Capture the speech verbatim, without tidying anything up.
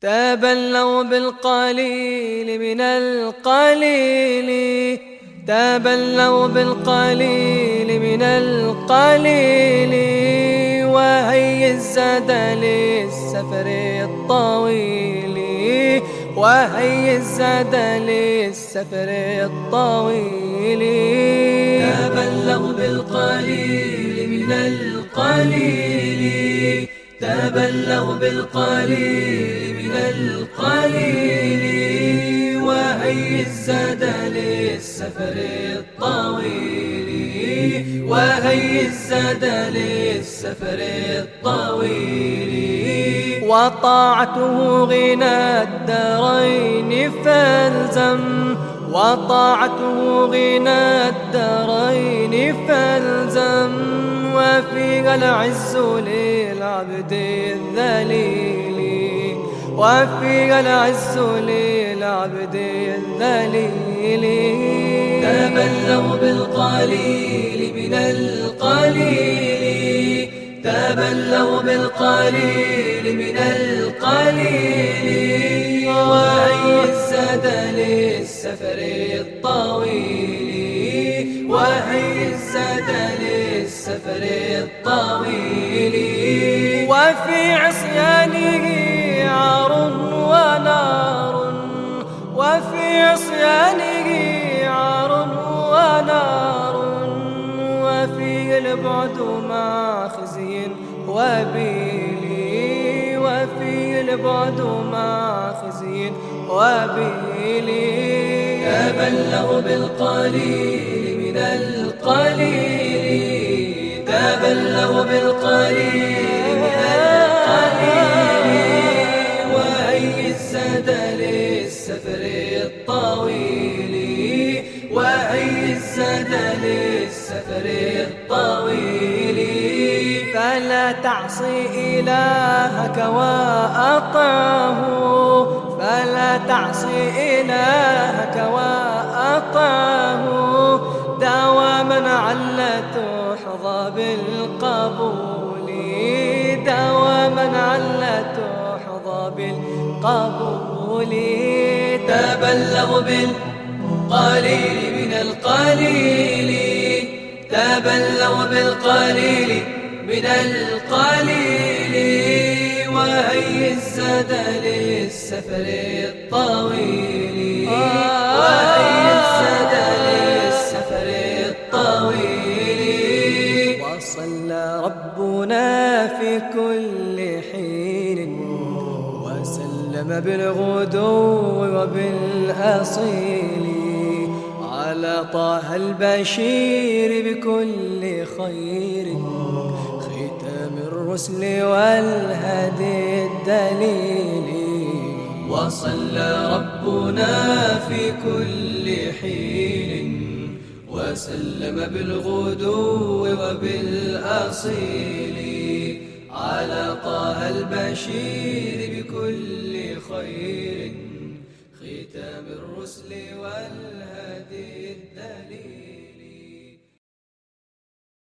تبلوا بالقليل من القليل، تبلوا بالقليل من القليل، وهي الزاد للسفر الطويل، وهي الزاد للسفر الطويل. تبلوا بالقليل من القليل، تبلوا بالقليل من القليل، وهي الزاد للسفر الطويل، وهي الزاد للسفر الطويل. وطاعته غنى الدارين فالزم، وطاعته غنى الدارين فالزم، وفيها العز للعبد الذليل، وفيها العز للعبد الذليل. تبلوا بالقليل من القليل، تبلوا بالقليل من القليل، وهي الزاد للسفر الطويل، وهي الزاد للسفر الطويل. وفي عصيانه عار ونار، وفي عصيانه عار ونار، وفيه البعد مع خزي وبيل، وفيه البعد مع خزي وبيل. تبلوا بالقليل من القليل، تبلوا بالقليل من القليل، وهي الزاد للسفر الطويل، وهي الزاد للسفر الطويل. فلا تعصي إلهك وأطعه، فلا تعصي إلهك وأطعه، دواما علا تحظى بالقبول، دواما علا تحظى بالقبول. تبلوا بالقليل من القليل، تبلوا بالقليل من القليل، وهي الزاد للسفر الطويل، وهي الزاد للسفر الطويل. وصلى ربنا في كل حين، وسلم بالغدو وبالأصيل، على طه البشير بكل خير، ختام الرسل والهدي الدليل. وصلى ربنا في كل حين، وسلم بالغدو وبالأصيل، على طه البشير بكل خير، ختام الرسل والهدي